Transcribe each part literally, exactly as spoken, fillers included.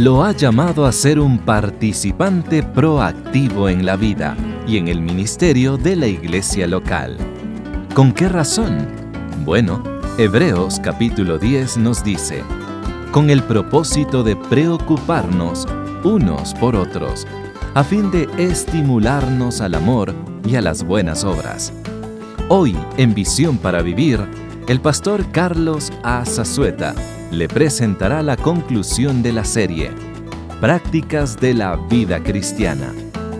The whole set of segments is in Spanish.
lo ha llamado a ser un participante proactivo en la vida y en el ministerio de la iglesia local. ¿Con qué razón? Bueno, Hebreos capítulo diez nos dice: con el propósito de preocuparnos unos por otros, a fin de estimularnos al amor y a las buenas obras. Hoy, en Visión para Vivir, el pastor Carlos A. Zazueta le presentará la conclusión de la serie Prácticas de la Vida Cristiana.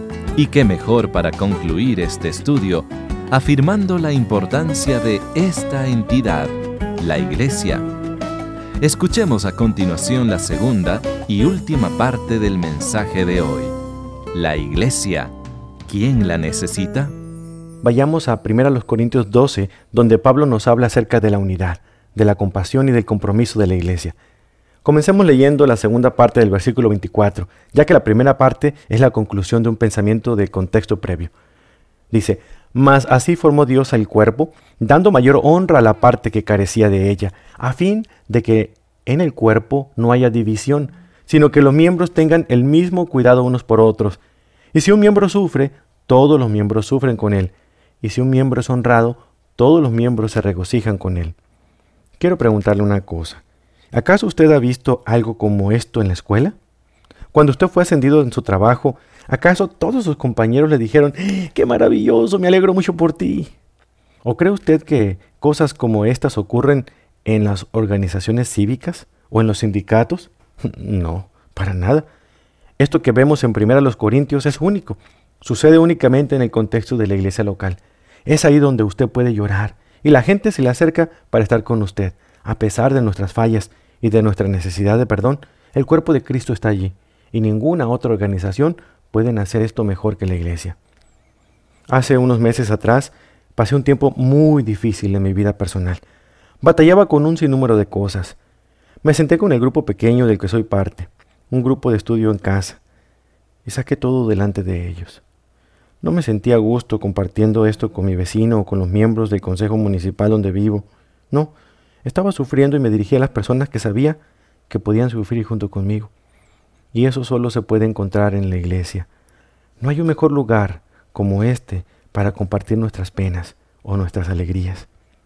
Y qué mejor para concluir este estudio afirmando la importancia de esta entidad, la Iglesia. Escuchemos a continuación la segunda y última parte del mensaje de hoy. La Iglesia, ¿quién la necesita? Vayamos a primera Corintios doce, donde Pablo nos habla acerca de la unidad, de la compasión y del compromiso de la iglesia. Comencemos leyendo la segunda parte del versículo veinticuatro, ya que la primera parte es la conclusión de un pensamiento de contexto previo. Dice: mas así formó Dios al cuerpo, dando mayor honra a la parte que carecía de ella, a fin de que en el cuerpo no haya división, sino que los miembros tengan el mismo cuidado unos por otros. Y si un miembro sufre, todos los miembros sufren con él. Y si un miembro es honrado, todos los miembros se regocijan con él. Quiero preguntarle una cosa. ¿Acaso usted ha visto algo como esto en la escuela? Cuando usted fue ascendido en su trabajo, ¿acaso todos sus compañeros le dijeron: ¡qué maravilloso, me alegro mucho por ti! ¿O cree usted que cosas como estas ocurren en las organizaciones cívicas o en los sindicatos? No, para nada. Esto que vemos en primera Corintios es único. Sucede únicamente en el contexto de la iglesia local. Es ahí donde usted puede llorar y la gente se le acerca para estar con usted. A pesar de nuestras fallas y de nuestra necesidad de perdón, el cuerpo de Cristo está allí y ninguna otra organización puede hacer esto mejor que la iglesia. Hace unos meses atrás pasé un tiempo muy difícil en mi vida personal. Batallaba con un sinnúmero de cosas. Me senté con el grupo pequeño del que soy parte, un grupo de estudio en casa, y saqué todo delante de ellos. No me sentía a gusto compartiendo esto con mi vecino o con los miembros del consejo municipal donde vivo. No, estaba sufriendo y me dirigí a las personas que sabía que podían sufrir junto conmigo. Y eso solo se puede encontrar en la iglesia. No hay un mejor lugar como este para compartir nuestras penas o nuestras alegrías.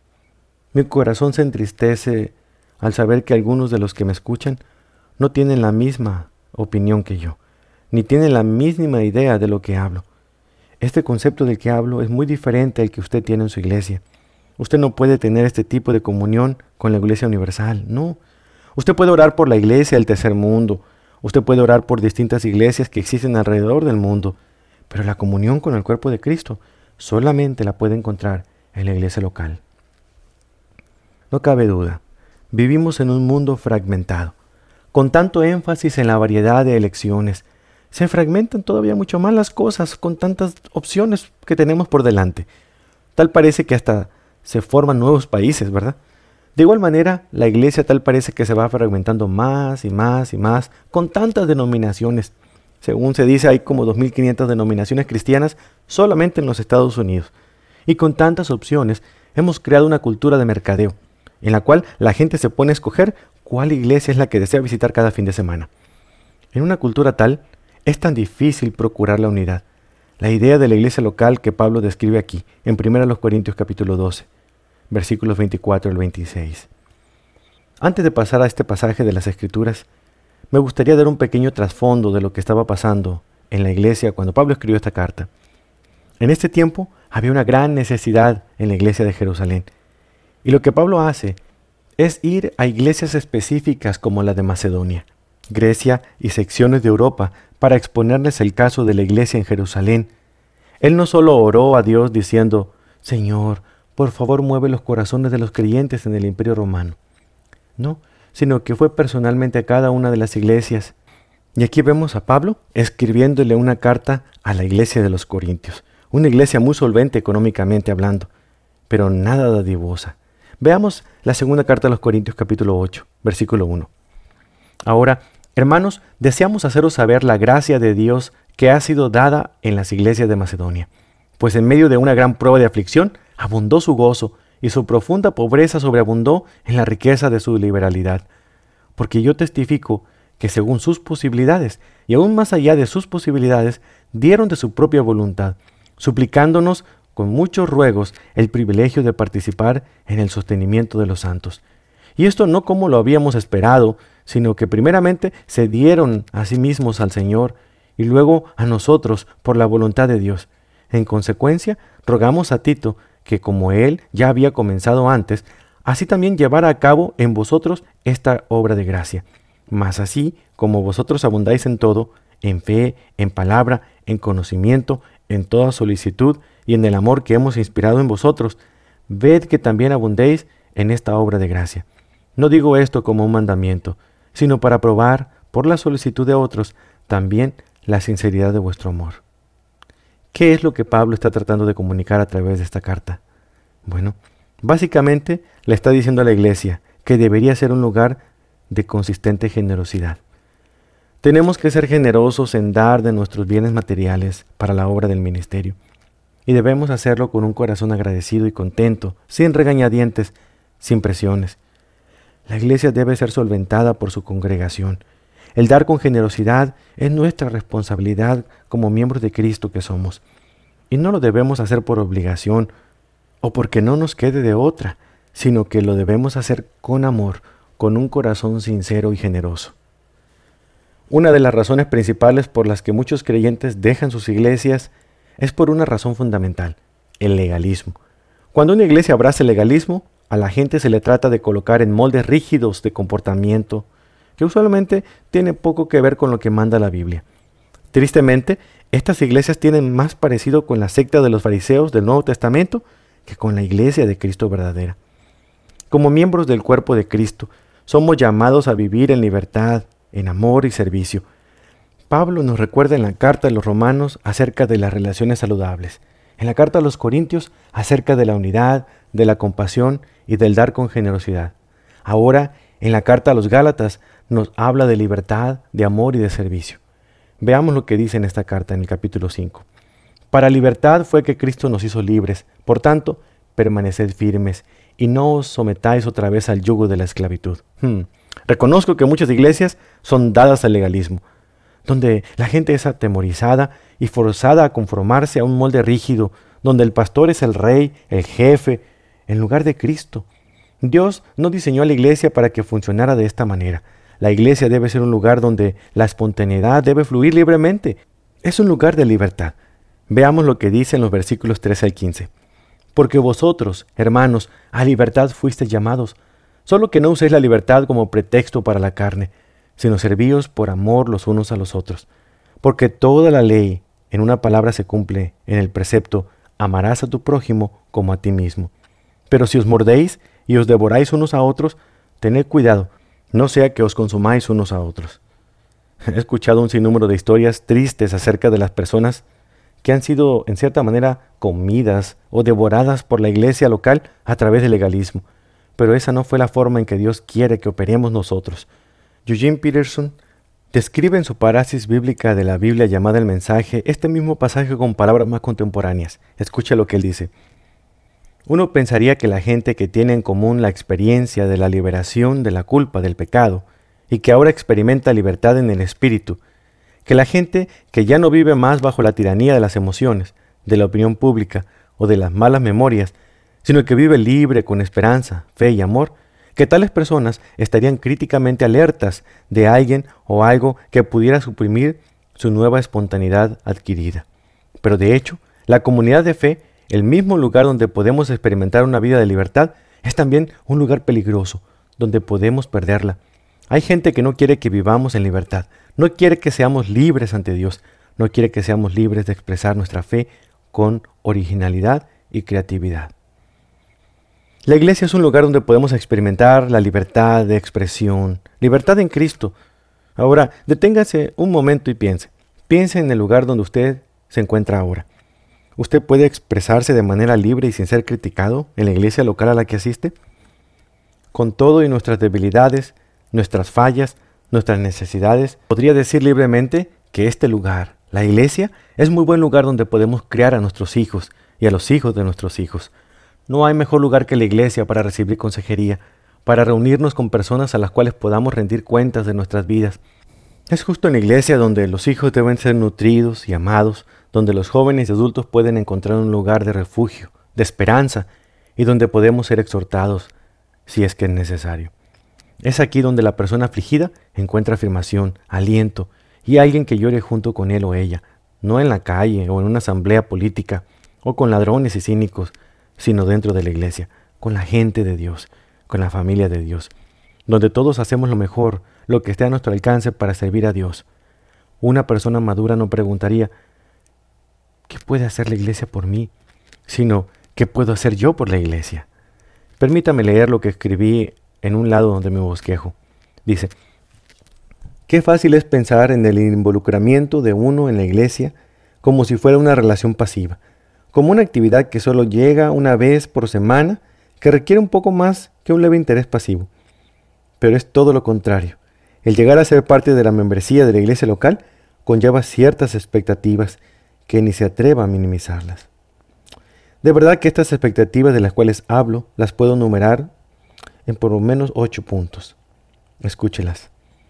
Mi corazón se entristece al saber que algunos de los que me escuchan no tienen la misma opinión que yo, ni tienen la misma idea de lo que hablo. Este concepto del que hablo es muy diferente al que usted tiene en su iglesia. Usted no puede tener este tipo de comunión con la iglesia universal, no. Usted puede orar por la iglesia del tercer mundo, usted puede orar por distintas iglesias que existen alrededor del mundo, pero la comunión con el cuerpo de Cristo solamente la puede encontrar en la iglesia local. No cabe duda, vivimos en un mundo fragmentado, con tanto énfasis en la variedad de elecciones. Se fragmentan todavía mucho más las cosas con tantas opciones que tenemos por delante. Tal parece que hasta se forman nuevos países, ¿verdad? De igual manera, la iglesia tal parece que se va fragmentando más y más y más, con tantas denominaciones. Según se dice, hay como dos mil quinientas denominaciones cristianas solamente en los Estados Unidos. Y con tantas opciones, hemos creado una cultura de mercadeo, en la cual la gente se pone a escoger cuál iglesia es la que desea visitar cada fin de semana. En una cultura tal, es tan difícil procurar la unidad. La idea de la iglesia local que Pablo describe aquí, en primera Corintios capítulo doce, versículos veinticuatro al veintiséis. Antes de pasar a este pasaje de las Escrituras, me gustaría dar un pequeño trasfondo de lo que estaba pasando en la iglesia cuando Pablo escribió esta carta. En este tiempo había una gran necesidad en la iglesia de Jerusalén. Y lo que Pablo hace es ir a iglesias específicas como la de Macedonia, Grecia y secciones de Europa para exponerles el caso de la iglesia en Jerusalén. Él no solo oró a Dios diciendo: Señor, por favor mueve los corazones de los creyentes en el Imperio Romano. No, sino que fue personalmente a cada una de las iglesias. Y aquí vemos a Pablo escribiéndole una carta a la iglesia de los Corintios, una iglesia muy solvente económicamente hablando, pero nada dadivosa. Veamos la segunda carta a los Corintios capítulo ocho, versículo uno. Ahora, hermanos, deseamos haceros saber la gracia de Dios que ha sido dada en las iglesias de Macedonia, pues en medio de una gran prueba de aflicción, abundó su gozo, y su profunda pobreza sobreabundó en la riqueza de su liberalidad. Porque yo testifico que según sus posibilidades, y aún más allá de sus posibilidades, dieron de su propia voluntad, suplicándonos con muchos ruegos el privilegio de participar en el sostenimiento de los santos. Y esto no como lo habíamos esperado, sino que primeramente se dieron a sí mismos al Señor y luego a nosotros por la voluntad de Dios. En consecuencia, rogamos a Tito que, como él ya había comenzado antes, así también llevara a cabo en vosotros esta obra de gracia. Mas así como vosotros abundáis en todo, en fe, en palabra, en conocimiento, en toda solicitud y en el amor que hemos inspirado en vosotros, ved que también abundéis en esta obra de gracia. No digo esto como un mandamiento, sino para probar, por la solicitud de otros, también la sinceridad de vuestro amor. ¿Qué es lo que Pablo está tratando de comunicar a través de esta carta? Bueno, básicamente le está diciendo a la iglesia que debería ser un lugar de consistente generosidad. Tenemos que ser generosos en dar de nuestros bienes materiales para la obra del ministerio, y debemos hacerlo con un corazón agradecido y contento, sin regañadientes, sin presiones. La iglesia debe ser solventada por su congregación. El dar con generosidad es nuestra responsabilidad como miembros de Cristo que somos. Y no lo debemos hacer por obligación o porque no nos quede de otra, sino que lo debemos hacer con amor, con un corazón sincero y generoso. Una de las razones principales por las que muchos creyentes dejan sus iglesias es por una razón fundamental, el legalismo. Cuando una iglesia abraza el legalismo, a la gente se le trata de colocar en moldes rígidos de comportamiento que usualmente tiene poco que ver con lo que manda la Biblia. Tristemente, estas iglesias tienen más parecido con la secta de los fariseos del Nuevo Testamento que con la iglesia de Cristo verdadera. Como miembros del cuerpo de Cristo, somos llamados a vivir en libertad, en amor y servicio. Pablo nos recuerda en la carta a los Romanos acerca de las relaciones saludables, en la carta a los Corintios acerca de la unidad, de la compasión y del dar con generosidad. Ahora, en la carta a los Gálatas, nos habla de libertad, de amor y de servicio. Veamos lo que dice en esta carta en el capítulo cinco. Para libertad fue que Cristo nos hizo libres, por tanto, permaneced firmes y no os sometáis otra vez al yugo de la esclavitud. Hmm. Reconozco que muchas iglesias son dadas al legalismo, donde la gente es atemorizada y forzada a conformarse a un molde rígido, donde el pastor es el rey, el jefe, en lugar de Cristo. Dios no diseñó a la iglesia para que funcionara de esta manera. La iglesia debe ser un lugar donde la espontaneidad debe fluir libremente. Es un lugar de libertad. Veamos lo que dice en los versículos trece al quince. Porque vosotros, hermanos, a libertad fuisteis llamados, solo que no uséis la libertad como pretexto para la carne, sino servíos por amor los unos a los otros. Porque toda la ley, en una palabra, se cumple en el precepto, amarás a tu prójimo como a ti mismo. Pero si os mordéis y os devoráis unos a otros, tened cuidado, no sea que os consumáis unos a otros. He escuchado un sinnúmero de historias tristes acerca de las personas que han sido, en cierta manera, comidas o devoradas por la iglesia local a través del legalismo. Pero esa no fue la forma en que Dios quiere que operemos nosotros. Eugene Peterson describe en su paráfrasis bíblica de la Biblia llamada El Mensaje este mismo pasaje con palabras más contemporáneas. Escucha lo que él dice. Uno pensaría que la gente que tiene en común la experiencia de la liberación de la culpa del pecado y que ahora experimenta libertad en el espíritu, que la gente que ya no vive más bajo la tiranía de las emociones, de la opinión pública o de las malas memorias, sino que vive libre con esperanza, fe y amor, que tales personas estarían críticamente alertas de alguien o algo que pudiera suprimir su nueva espontaneidad adquirida. Pero de hecho, la comunidad de fe, el mismo lugar donde podemos experimentar una vida de libertad, es también un lugar peligroso, donde podemos perderla. Hay gente que no quiere que vivamos en libertad, no quiere que seamos libres ante Dios, no quiere que seamos libres de expresar nuestra fe con originalidad y creatividad. La iglesia es un lugar donde podemos experimentar la libertad de expresión, libertad en Cristo. Ahora, deténgase un momento y piense. Piense en el lugar donde usted se encuentra ahora. ¿Usted puede expresarse de manera libre y sin ser criticado en la iglesia local a la que asiste? Con todo y nuestras debilidades, nuestras fallas, nuestras necesidades, podría decir libremente que este lugar, la iglesia, es muy buen lugar donde podemos criar a nuestros hijos y a los hijos de nuestros hijos. No hay mejor lugar que la iglesia para recibir consejería, para reunirnos con personas a las cuales podamos rendir cuentas de nuestras vidas. Es justo en la iglesia donde los hijos deben ser nutridos y amados, donde los jóvenes y adultos pueden encontrar un lugar de refugio, de esperanza, y donde podemos ser exhortados si es que es necesario. Es aquí donde la persona afligida encuentra afirmación, aliento y alguien que llore junto con él o ella, no en la calle o en una asamblea política o con ladrones y cínicos, sino dentro de la iglesia, con la gente de Dios, con la familia de Dios, donde todos hacemos lo mejor, lo que esté a nuestro alcance para servir a Dios. Una persona madura no preguntaría, ¿qué puede hacer la iglesia por mí?, sino, ¿qué puedo hacer yo por la iglesia? Permítame leer lo que escribí en un lado donde me bosquejo. Dice, qué fácil es pensar en el involucramiento de uno en la iglesia como si fuera una relación pasiva, como una actividad que solo llega una vez por semana, que requiere un poco más que un leve interés pasivo. Pero es todo lo contrario. El llegar a ser parte de la membresía de la iglesia local conlleva ciertas expectativas que ni se atreva a minimizarlas. De verdad que estas expectativas de las cuales hablo las puedo numerar en por lo menos ocho puntos. Escúchelas.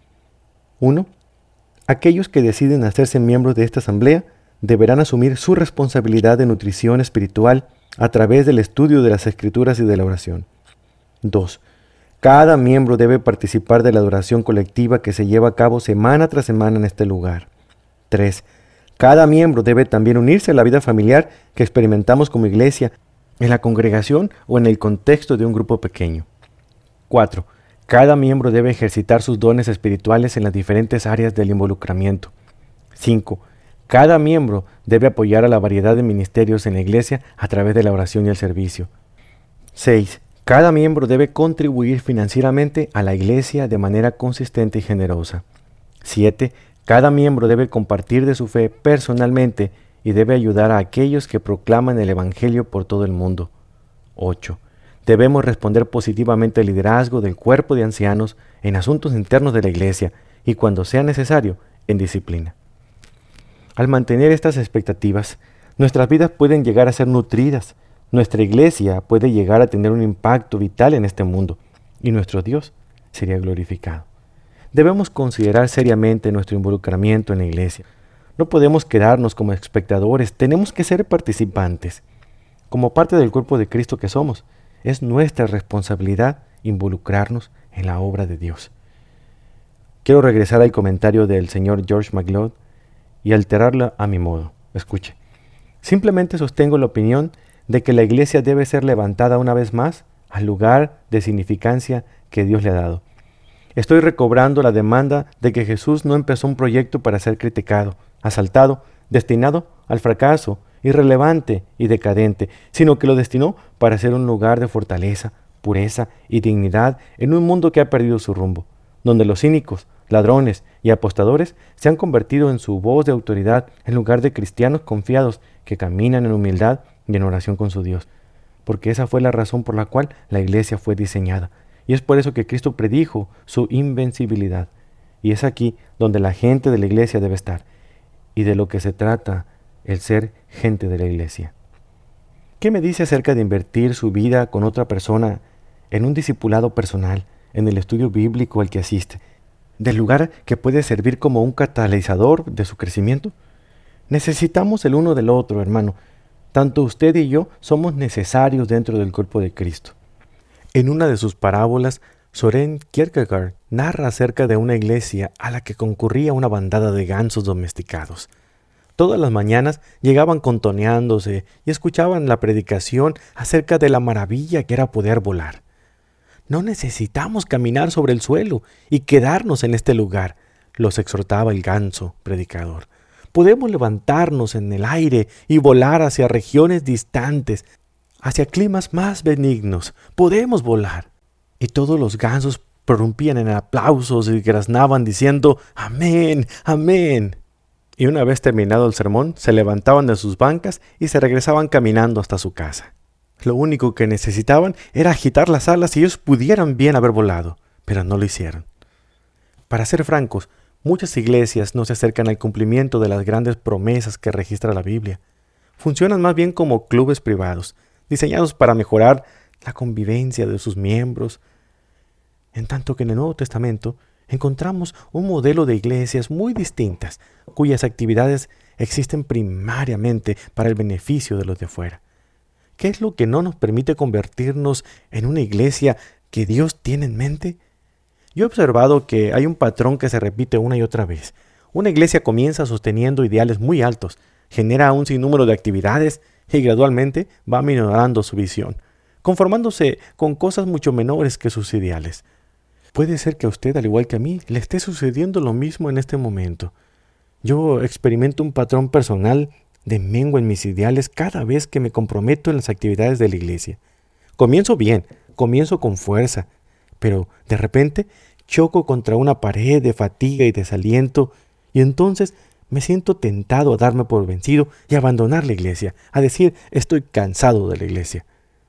uno. Aquellos que deciden hacerse miembros de esta asamblea deberán asumir su responsabilidad de nutrición espiritual a través del estudio de las Escrituras y de la oración. dos. Cada miembro debe participar de la adoración colectiva que se lleva a cabo semana tras semana en este lugar. tres. Cada miembro debe también unirse a la vida familiar que experimentamos como iglesia, en la congregación o en el contexto de un grupo pequeño. cuatro. Cada miembro debe ejercitar sus dones espirituales en las diferentes áreas del involucramiento. cinco. Cada miembro debe apoyar a la variedad de ministerios en la iglesia a través de la oración y el servicio. seis. Cada miembro debe contribuir financieramente a la iglesia de manera consistente y generosa. siete. Cada miembro debe compartir de su fe personalmente y debe ayudar a aquellos que proclaman el Evangelio por todo el mundo. ocho. Debemos responder positivamente al liderazgo del cuerpo de ancianos en asuntos internos de la iglesia y, cuando sea necesario, en disciplina. Al mantener estas expectativas, nuestras vidas pueden llegar a ser nutridas, nuestra iglesia puede llegar a tener un impacto vital en este mundo y nuestro Dios sería glorificado. Debemos considerar seriamente nuestro involucramiento en la iglesia. No podemos quedarnos como espectadores, tenemos que ser participantes. Como parte del cuerpo de Cristo que somos, es nuestra responsabilidad involucrarnos en la obra de Dios. Quiero regresar al comentario del señor George MacLeod y alterarlo a mi modo. Escuche. Simplemente sostengo la opinión de que la iglesia debe ser levantada una vez más al lugar de significancia que Dios le ha dado. Estoy recobrando la demanda de que Jesús no empezó un proyecto para ser criticado, asaltado, destinado al fracaso, irrelevante y decadente, sino que lo destinó para ser un lugar de fortaleza, pureza y dignidad en un mundo que ha perdido su rumbo, donde los cínicos, ladrones y apostadores se han convertido en su voz de autoridad en lugar de cristianos confiados que caminan en humildad y en oración con su Dios, porque esa fue la razón por la cual la iglesia fue diseñada. Y es por eso que Cristo predijo su invencibilidad. Y es aquí donde la gente de la iglesia debe estar. Y de lo que se trata el ser gente de la iglesia. ¿Qué me dice acerca de invertir su vida con otra persona en un discipulado personal, en el estudio bíblico al que asiste, del lugar que puede servir como un catalizador de su crecimiento? Necesitamos el uno del otro, hermano. Tanto usted y yo somos necesarios dentro del cuerpo de Cristo. En una de sus parábolas, Søren Kierkegaard narra acerca de una iglesia a la que concurría una bandada de gansos domesticados. Todas las mañanas llegaban contoneándose y escuchaban la predicación acerca de la maravilla que era poder volar. No necesitamos caminar sobre el suelo y quedarnos en este lugar, los exhortaba el ganso predicador. Podemos levantarnos en el aire y volar hacia regiones distantes, hacia climas más benignos. Podemos volar. Y todos los gansos prorrumpían en aplausos y graznaban diciendo amén, amén. Y una vez terminado el sermón, se levantaban de sus bancas y se regresaban caminando hasta su casa. Lo único que necesitaban era agitar las alas y ellos pudieran bien haber volado, pero no lo hicieron. Para ser francos, muchas iglesias no se acercan al cumplimiento de las grandes promesas que registra la Biblia. Funcionan más bien como clubes privados, diseñados para mejorar la convivencia de sus miembros, en tanto que en el Nuevo Testamento encontramos un modelo de iglesias muy distintas, cuyas actividades existen primariamente para el beneficio de los de afuera. ¿Qué es lo que no nos permite convertirnos en una iglesia que Dios tiene en mente? Yo he observado que hay un patrón que se repite una y otra vez. Una iglesia comienza sosteniendo ideales muy altos, genera un sinnúmero de actividades y gradualmente va minorando su visión, conformándose con cosas mucho menores que sus ideales. Puede ser que a usted, al igual que a mí, le esté sucediendo lo mismo en este momento. Yo experimento un patrón personal de mengua en mis ideales cada vez que me comprometo en las actividades de la iglesia. Comienzo bien, comienzo con fuerza, pero de repente choco contra una pared de fatiga y desaliento, y entonces me siento tentado a darme por vencido y abandonar la iglesia, a decir, estoy cansado de la iglesia.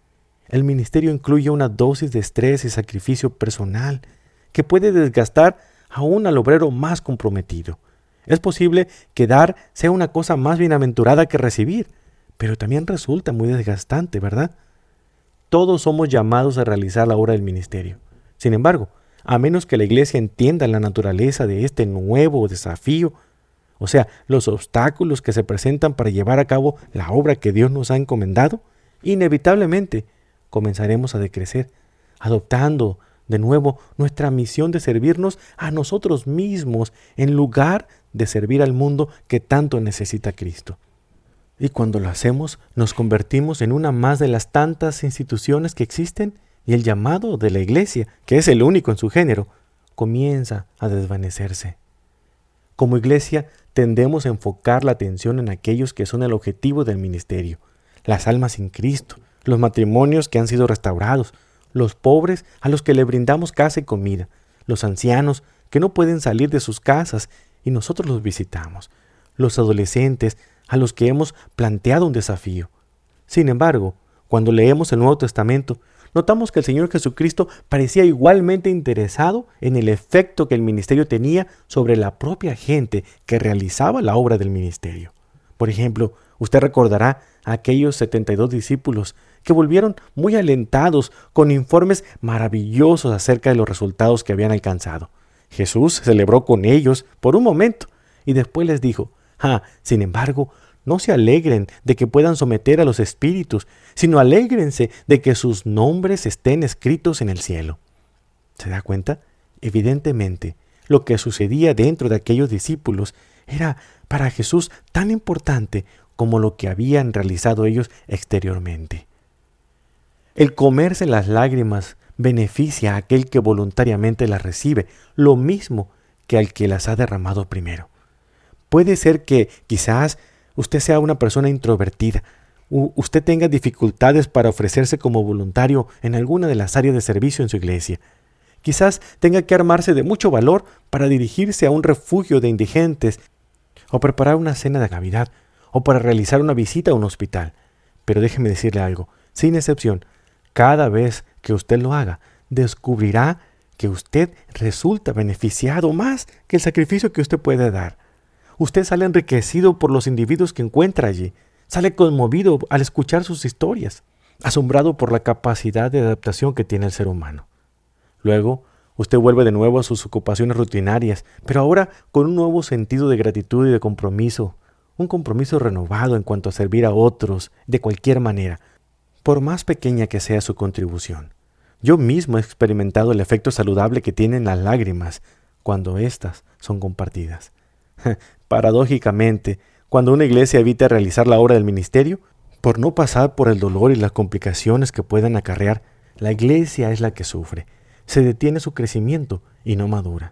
El ministerio incluye una dosis de estrés y sacrificio personal que puede desgastar aún al obrero más comprometido. Es posible que dar sea una cosa más bienaventurada que recibir, pero también resulta muy desgastante, ¿verdad? Todos somos llamados a realizar la obra del ministerio. Sin embargo, a menos que la iglesia entienda la naturaleza de este nuevo desafío, o sea, los obstáculos que se presentan para llevar a cabo la obra que Dios nos ha encomendado, inevitablemente comenzaremos a decrecer, adoptando de nuevo nuestra misión de servirnos a nosotros mismos en lugar de servir al mundo que tanto necesita a Cristo. Y cuando lo hacemos, nos convertimos en una más de las tantas instituciones que existen y el llamado de la iglesia, que es el único en su género, comienza a desvanecerse. Como iglesia, tendemos a enfocar la atención en aquellos que son el objetivo del ministerio, las almas sin Cristo, los matrimonios que han sido restaurados, los pobres a los que le brindamos casa y comida, los ancianos que no pueden salir de sus casas y nosotros los visitamos, los adolescentes a los que hemos planteado un desafío. Sin embargo, cuando leemos el Nuevo Testamento, notamos que el Señor Jesucristo parecía igualmente interesado en el efecto que el ministerio tenía sobre la propia gente que realizaba la obra del ministerio. Por ejemplo, usted recordará a aquellos setenta y dos discípulos que volvieron muy alentados con informes maravillosos acerca de los resultados que habían alcanzado. Jesús celebró con ellos por un momento y después les dijo, ah, sin embargo, no se alegren de que puedan someter a los espíritus, sino alégrense de que sus nombres estén escritos en el cielo. ¿Se da cuenta? Evidentemente, lo que sucedía dentro de aquellos discípulos era para Jesús tan importante como lo que habían realizado ellos exteriormente. El comerse las lágrimas beneficia a aquel que voluntariamente las recibe, lo mismo que al que las ha derramado primero. Puede ser que quizás usted sea una persona introvertida, u usted tenga dificultades para ofrecerse como voluntario en alguna de las áreas de servicio en su iglesia. Quizás tenga que armarse de mucho valor para dirigirse a un refugio de indigentes, o preparar una cena de Navidad, o para realizar una visita a un hospital. Pero déjeme decirle algo, sin excepción, cada vez que usted lo haga, descubrirá que usted resulta beneficiado más que el sacrificio que usted puede dar. Usted sale enriquecido por los individuos que encuentra allí, sale conmovido al escuchar sus historias, asombrado por la capacidad de adaptación que tiene el ser humano. Luego, usted vuelve de nuevo a sus ocupaciones rutinarias, pero ahora con un nuevo sentido de gratitud y de compromiso, un compromiso renovado en cuanto a servir a otros de cualquier manera, por más pequeña que sea su contribución. Yo mismo he experimentado el efecto saludable que tienen las lágrimas cuando éstas son compartidas. Paradójicamente, cuando una iglesia evita realizar la obra del ministerio, por no pasar por el dolor y las complicaciones que puedan acarrear, la iglesia es la que sufre, se detiene su crecimiento y no madura.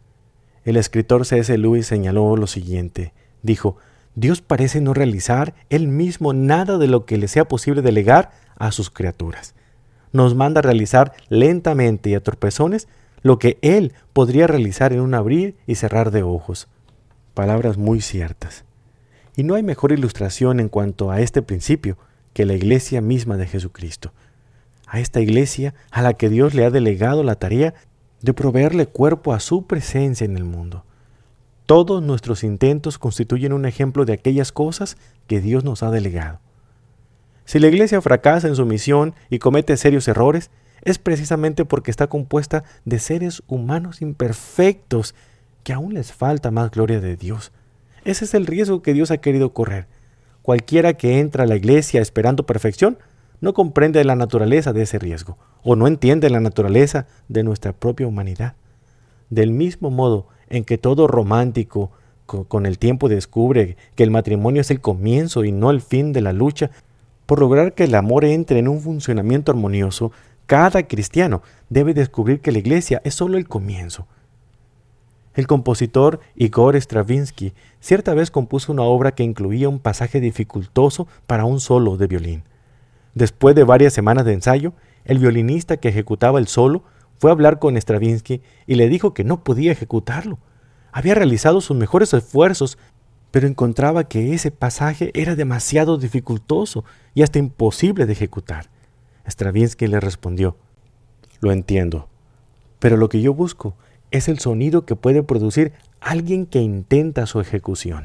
El escritor C S Lewis señaló lo siguiente, dijo, Dios parece no realizar Él mismo nada de lo que le sea posible delegar a sus criaturas. Nos manda a realizar lentamente y a tropezones lo que Él podría realizar en un abrir y cerrar de ojos. Palabras muy ciertas. Y no hay mejor ilustración en cuanto a este principio que la iglesia misma de Jesucristo. A esta iglesia a la que Dios le ha delegado la tarea de proveerle cuerpo a su presencia en el mundo. Todos nuestros intentos constituyen un ejemplo de aquellas cosas que Dios nos ha delegado. Si la iglesia fracasa en su misión y comete serios errores, es precisamente porque está compuesta de seres humanos imperfectos que aún les falta más gloria de Dios. Ese es el riesgo que Dios ha querido correr. Cualquiera que entra a la iglesia esperando perfección no comprende la naturaleza de ese riesgo o no entiende la naturaleza de nuestra propia humanidad. Del mismo modo en que todo romántico con, con el tiempo descubre que el matrimonio es el comienzo y no el fin de la lucha, por lograr que el amor entre en un funcionamiento armonioso, cada cristiano debe descubrir que la iglesia es solo el comienzo. El compositor Igor Stravinsky cierta vez compuso una obra que incluía un pasaje dificultoso para un solo de violín. Después de varias semanas de ensayo, el violinista que ejecutaba el solo fue a hablar con Stravinsky y le dijo que no podía ejecutarlo. Había realizado sus mejores esfuerzos, pero encontraba que ese pasaje era demasiado dificultoso y hasta imposible de ejecutar. Stravinsky le respondió: «Lo entiendo, pero lo que yo busco es el sonido que puede producir alguien que intenta su ejecución».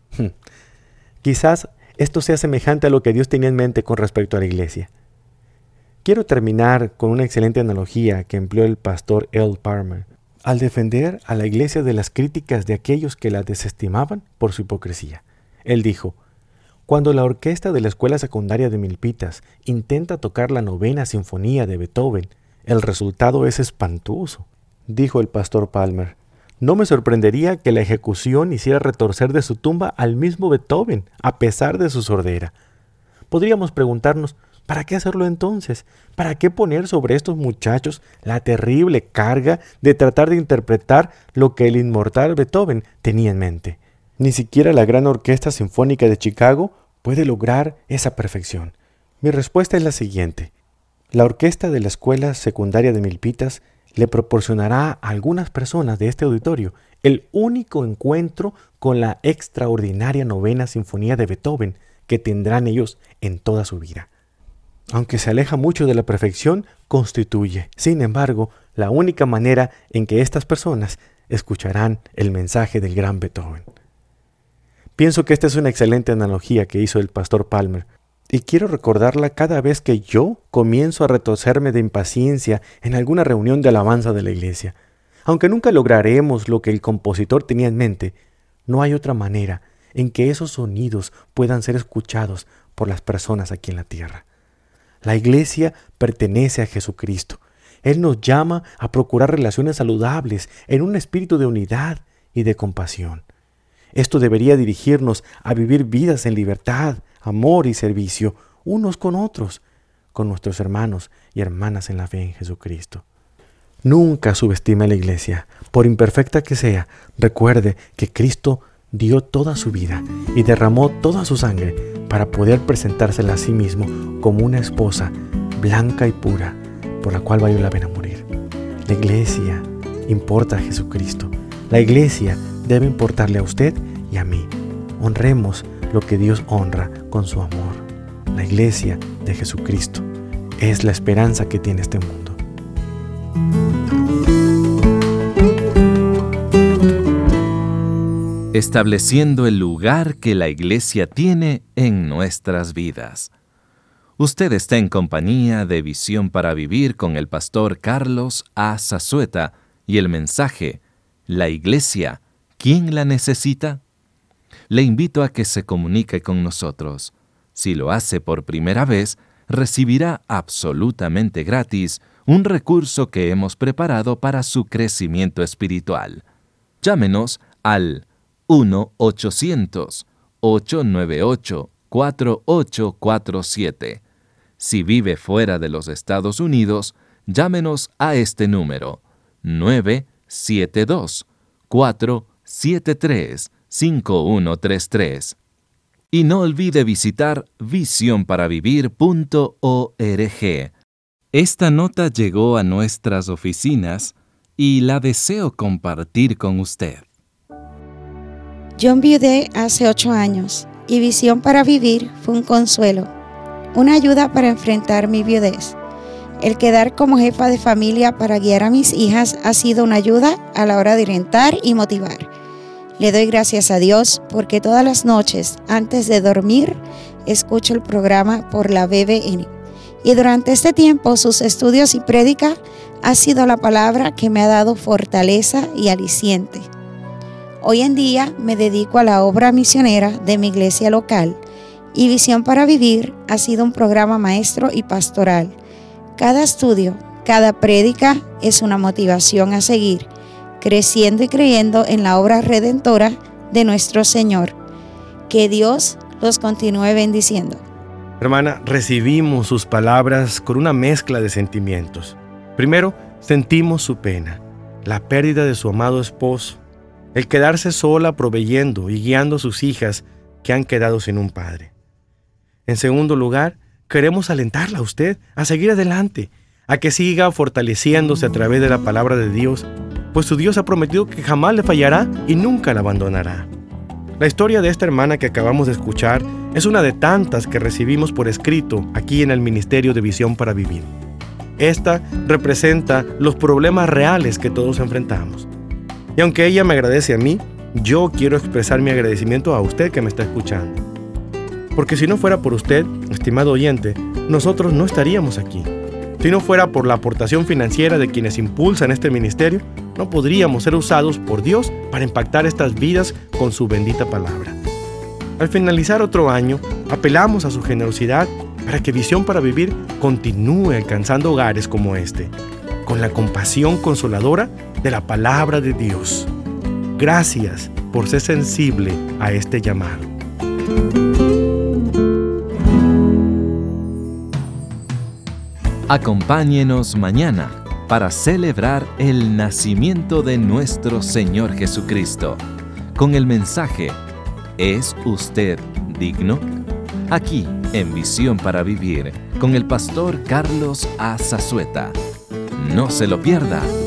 Quizás esto sea semejante a lo que Dios tenía en mente con respecto a la iglesia. Quiero terminar con una excelente analogía que empleó el pastor L. Palmer al defender a la iglesia de las críticas de aquellos que la desestimaban por su hipocresía. Él dijo: «Cuando la orquesta de la escuela secundaria de Milpitas intenta tocar la novena sinfonía de Beethoven, el resultado es espantoso», dijo el pastor Palmer. «No me sorprendería que la ejecución hiciera retorcer de su tumba al mismo Beethoven, a pesar de su sordera». Podríamos preguntarnos, ¿para qué hacerlo entonces? ¿Para qué poner sobre estos muchachos la terrible carga de tratar de interpretar lo que el inmortal Beethoven tenía en mente? Ni siquiera la gran orquesta sinfónica de Chicago puede lograr esa perfección. Mi respuesta es la siguiente: la orquesta de la escuela secundaria de Milpitas le proporcionará a algunas personas de este auditorio el único encuentro con la extraordinaria novena sinfonía de Beethoven que tendrán ellos en toda su vida. Aunque se aleja mucho de la perfección, constituye, sin embargo, la única manera en que estas personas escucharán el mensaje del gran Beethoven. Pienso que esta es una excelente analogía que hizo el pastor Palmer, y quiero recordarla cada vez que yo comienzo a retorcerme de impaciencia en alguna reunión de alabanza de la iglesia. Aunque nunca lograremos lo que el compositor tenía en mente, no hay otra manera en que esos sonidos puedan ser escuchados por las personas aquí en la tierra. La iglesia pertenece a Jesucristo. Él nos llama a procurar relaciones saludables en un espíritu de unidad y de compasión. Esto debería dirigirnos a vivir vidas en libertad, amor y servicio, unos con otros, con nuestros hermanos y hermanas en la fe en Jesucristo. Nunca subestime a la iglesia. Por imperfecta que sea, recuerde que Cristo dio toda su vida y derramó toda su sangre para poder presentársela a sí mismo como una esposa blanca y pura, por la cual valió la pena morir. La iglesia importa a Jesucristo. La iglesia debe importarle a usted y a mí. Honremos lo que Dios honra con su amor. La iglesia de Jesucristo es la esperanza que tiene este mundo. Estableciendo el lugar que la iglesia tiene en nuestras vidas. Usted está en compañía de Visión para Vivir con el pastor Carlos A. Zazueta y el mensaje, La Iglesia, ¿quién la necesita? Le invito a que se comunique con nosotros. Si lo hace por primera vez, recibirá absolutamente gratis un recurso que hemos preparado para su crecimiento espiritual. Llámenos al uno ochocientos, ocho nueve ocho, cuatro ocho cuatro siete. Si vive fuera de los Estados Unidos, llámenos a este número nueve siete dos, cuatro siete tres, cinco uno tres tres. Y no olvide visitar visión para vivir punto org. Esta nota llegó a nuestras oficinas y la deseo compartir con usted. Yo enviudé hace ocho años y Visión para Vivir fue un consuelo, una ayuda para enfrentar mi viudez. El quedar como jefa de familia para guiar a mis hijas ha sido una ayuda a la hora de orientar y motivar. Le doy gracias a Dios porque todas las noches, antes de dormir, escucho el programa por la B B N Y durante este tiempo sus estudios y prédica ha sido la palabra que me ha dado fortaleza y aliciente. Hoy en día me dedico a la obra misionera de mi iglesia local y Visión para Vivir ha sido un programa maestro y pastoral. Cada estudio, cada prédica es una motivación a seguir, creciendo y creyendo en la obra redentora de nuestro Señor. Que Dios los continúe bendiciendo. Hermana, recibimos sus palabras con una mezcla de sentimientos. Primero, sentimos su pena, la pérdida de su amado esposo, el quedarse sola proveyendo y guiando a sus hijas que han quedado sin un padre. En segundo lugar, queremos alentarla a usted a seguir adelante, a que siga fortaleciéndose a través de la palabra de Dios, pues su Dios ha prometido que jamás le fallará y nunca la abandonará. La historia de esta hermana que acabamos de escuchar es una de tantas que recibimos por escrito aquí en el Ministerio de Visión para Vivir. Esta representa los problemas reales que todos enfrentamos. Y aunque ella me agradece a mí, yo quiero expresar mi agradecimiento a usted que me está escuchando. Porque si no fuera por usted, estimado oyente, nosotros no estaríamos aquí. Si no fuera por la aportación financiera de quienes impulsan este ministerio, no podríamos ser usados por Dios para impactar estas vidas con su bendita palabra. Al finalizar otro año, apelamos a su generosidad para que Visión para Vivir continúe alcanzando hogares como este, con la compasión consoladora de la palabra de Dios. Gracias por ser sensible a este llamado. Acompáñenos mañana para celebrar el nacimiento de nuestro Señor Jesucristo con el mensaje ¿Es usted digno? Aquí en Visión para Vivir con el pastor Carlos A. Zazueta. No se lo pierda.